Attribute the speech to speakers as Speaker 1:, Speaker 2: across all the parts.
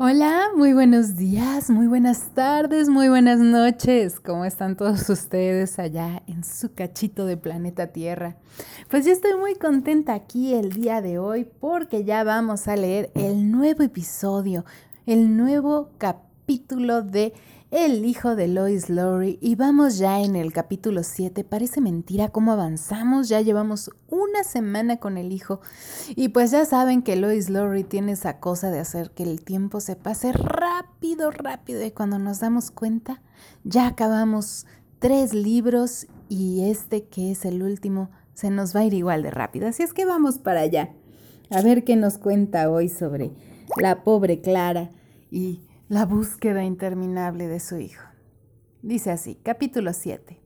Speaker 1: Hola, muy buenos días, muy buenas tardes, muy buenas noches. ¿Cómo están todos ustedes allá en su cachito de planeta Tierra? Pues yo estoy muy contenta aquí el día de hoy porque ya vamos a leer el nuevo episodio, el nuevo capítulo de El hijo de Lois Lowry y vamos ya en el capítulo 7. Parece mentira cómo avanzamos, ya llevamos una semana con el hijo. Y pues ya saben que Lois Lowry tiene esa cosa de hacer que el tiempo se pase rápido, rápido. Y cuando nos damos cuenta, ya acabamos 3 libros y este que es el último se nos va a ir igual de rápido. Así es que vamos para allá. A ver qué nos cuenta hoy sobre la pobre Clara y la búsqueda interminable de su hijo. Dice así, capítulo 7.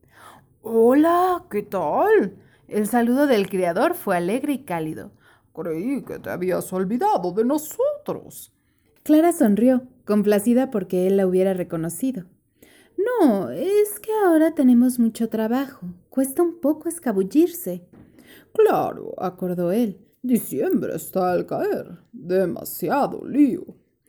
Speaker 1: Hola, ¿qué tal? El saludo del criador fue alegre y cálido.
Speaker 2: Creí que te habías olvidado de nosotros.
Speaker 1: Clara sonrió, complacida porque él la hubiera reconocido. No, es que ahora tenemos mucho trabajo. Cuesta un poco escabullirse.
Speaker 2: Claro, acordó él. Diciembre está al caer. Demasiado lío.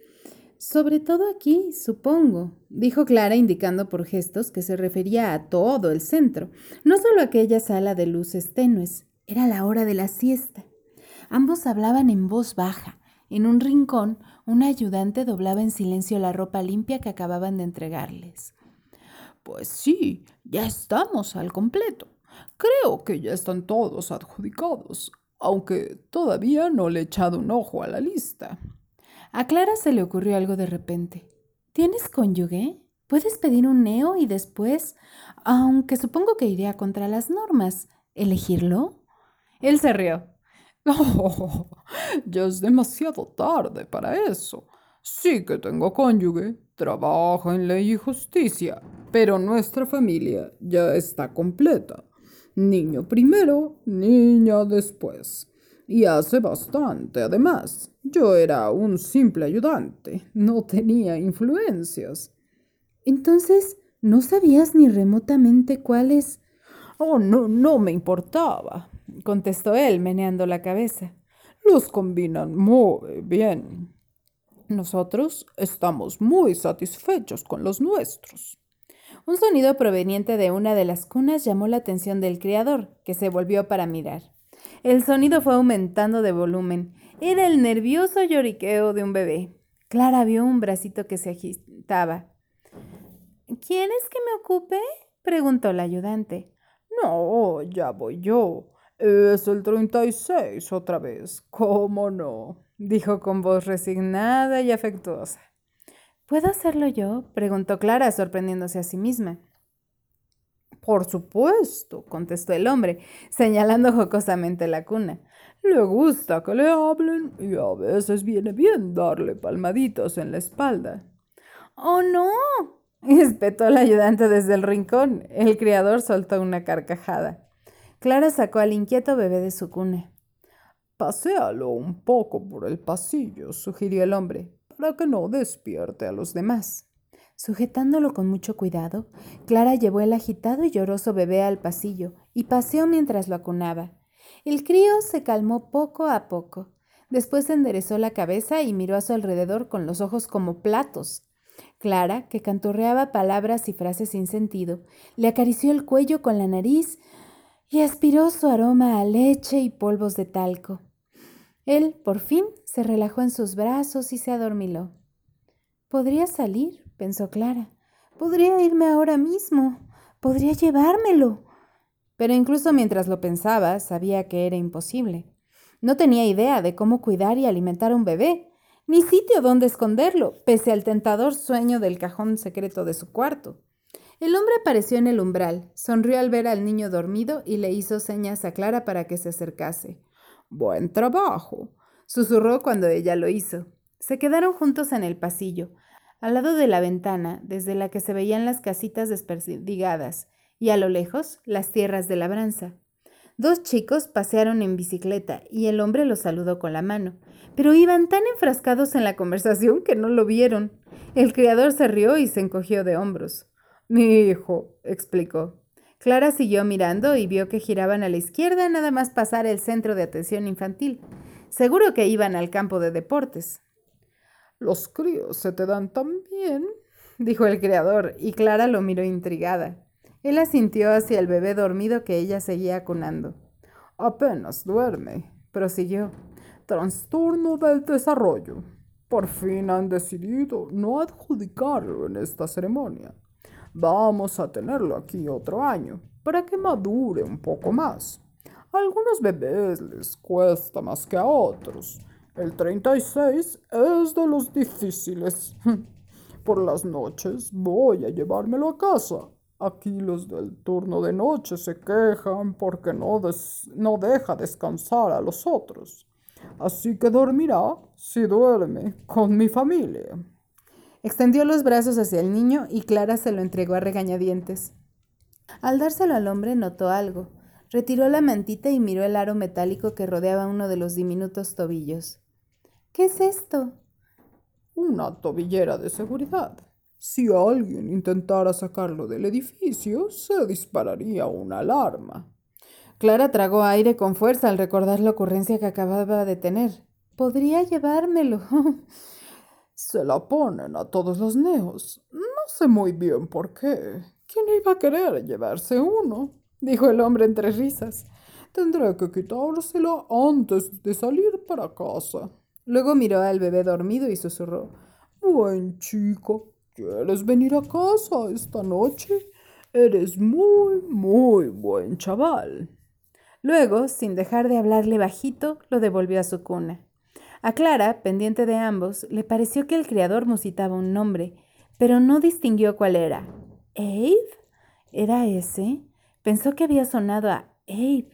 Speaker 1: Sobre todo aquí, supongo, dijo Clara indicando por gestos que se refería a todo el centro, no solo aquella sala de luces tenues. Era la hora de la siesta. Ambos hablaban en voz baja. En un rincón, un ayudante doblaba en silencio la ropa limpia que acababan de entregarles.
Speaker 2: Pues sí, ya estamos al completo. Creo que ya están todos adjudicados, aunque todavía no le he echado un ojo a la lista.
Speaker 1: A Clara se le ocurrió algo de repente. ¿Tienes cónyuge? ¿Puedes pedir un neo y después, aunque supongo que iría contra las normas, elegirlo? Él se rió.
Speaker 2: Oh, ya es demasiado tarde para eso. Sí que tengo cónyuge, trabaja en ley y justicia, pero nuestra familia ya está completa. Niño primero, niña después. Y hace bastante, además. Yo era un simple ayudante, no tenía influencias.
Speaker 1: Entonces, ¿no sabías ni remotamente cuáles?
Speaker 2: Oh, no, no me importaba,
Speaker 1: Contestó él, meneando la cabeza.
Speaker 2: los combinan muy bien. Nosotros estamos muy satisfechos con los nuestros.
Speaker 1: Un sonido proveniente de una de las cunas llamó la atención del criador, que se volvió para mirar. El sonido fue aumentando de volumen. Era el nervioso lloriqueo de un bebé. Clara vio un bracito que se agitaba. ¿Quieres que me ocupe? Preguntó la ayudante.
Speaker 2: No, ya voy yo. Es el 36 otra vez. ¿Cómo no?
Speaker 1: Dijo con voz resignada y afectuosa. ¿Puedo hacerlo yo? Preguntó Clara, sorprendiéndose a sí misma.
Speaker 2: Por supuesto,
Speaker 1: Contestó el hombre, señalando jocosamente la cuna.
Speaker 2: le gusta que le hablen y a veces viene bien darle palmaditas en la espalda.
Speaker 1: ¡Oh, no! Espetó el ayudante desde el rincón. El criador soltó una carcajada. Clara sacó al inquieto bebé de su cuna.
Speaker 2: Paséalo un poco por el pasillo, sugirió el hombre, para que no despierte a los demás.
Speaker 1: Sujetándolo con mucho cuidado, Clara llevó el agitado y lloroso bebé al pasillo y paseó mientras lo acunaba. El crío se calmó poco a poco. Después enderezó la cabeza y miró a su alrededor con los ojos como platos. Clara, que canturreaba palabras y frases sin sentido, le acarició el cuello con la nariz y aspiró su aroma a leche y polvos de talco. Él, por fin, se relajó en sus brazos y se adormiló. Podría salir, pensó Clara. Podría irme ahora mismo. Podría llevármelo. Pero incluso mientras lo pensaba, sabía que era imposible. No tenía idea de cómo cuidar y alimentar a un bebé, ni sitio donde esconderlo, pese al tentador sueño del cajón secreto de su cuarto. El hombre apareció en el umbral, sonrió al ver al niño dormido y le hizo señas a Clara para que se acercase.
Speaker 2: Buen trabajo,
Speaker 1: Susurró cuando ella lo hizo. Se quedaron juntos en el pasillo, al lado de la ventana, desde la que se veían las casitas desperdigadas, y a lo lejos las tierras de labranza. Dos chicos pasearon en bicicleta y el hombre los saludó con la mano, pero iban tan enfrascados en la conversación que no lo vieron. El criador se rió y se encogió de hombros.
Speaker 2: mi hijo,
Speaker 1: Explicó. Clara siguió mirando y vio que giraban a la izquierda nada más pasar el centro de atención infantil. Seguro que iban al campo de deportes.
Speaker 2: Los críos se te dan tan bien,
Speaker 1: dijo el criador, y Clara lo miró intrigada. Él asintió hacia el bebé dormido que ella seguía acunando.
Speaker 2: apenas duerme, prosiguió. Trastorno del desarrollo. Por fin han decidido no adjudicarlo en esta ceremonia. Vamos a tenerlo aquí otro año para que madure un poco más. A algunos bebés les cuesta más que a otros. El 36 es de los difíciles. Por las noches voy a llevármelo a casa. Aquí los del turno de noche se quejan porque no deja descansar a los otros. Así que dormirá, si duerme, con mi familia.
Speaker 1: Extendió los brazos hacia el niño y Clara se lo entregó a regañadientes. Al dárselo al hombre notó algo. Retiró la mantita y miró el aro metálico que rodeaba uno de los diminutos tobillos. ¿Qué es esto?
Speaker 2: Una tobillera de seguridad. Si alguien intentara sacarlo del edificio, se dispararía una alarma.
Speaker 1: Clara tragó aire con fuerza al recordar la ocurrencia que acababa de tener. Podría llevármelo.
Speaker 2: Se la ponen a todos los neos. No sé muy bien por qué. ¿Quién iba a querer llevarse uno?
Speaker 1: Dijo el hombre entre risas.
Speaker 2: Tendré que quitársela antes de salir para casa.
Speaker 1: Luego miró al bebé dormido y susurró.
Speaker 2: Buen chico, ¿quieres venir a casa esta noche? Eres muy, muy buen chaval.
Speaker 1: Luego, sin dejar de hablarle bajito, lo devolvió a su cuna. A Clara, pendiente de ambos, le pareció que el criador musitaba un nombre, pero no distinguió cuál era. ¿Abe? ¿Era ese? Pensó que había sonado a Abe.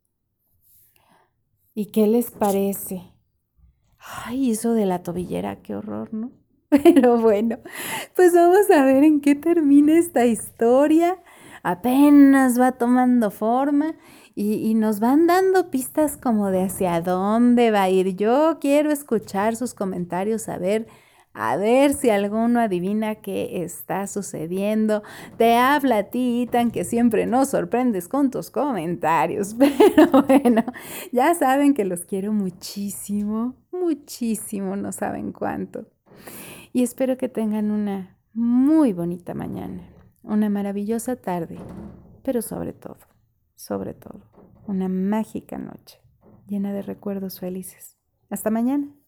Speaker 1: ¿Y qué les parece? Ay, eso de la tobillera, qué horror, ¿no? Pero bueno, pues vamos a ver en qué termina esta historia. Apenas va tomando forma y nos van dando pistas como de hacia dónde va a ir. Yo quiero escuchar sus comentarios, a ver si alguno adivina qué está sucediendo. Te habla a ti, Ethan, que siempre nos sorprendes con tus comentarios. Pero bueno, ya saben que los quiero muchísimo, muchísimo, no saben cuánto. Y espero que tengan una muy bonita mañana, una maravillosa tarde, pero sobre todo, una mágica noche llena de recuerdos felices. Hasta mañana.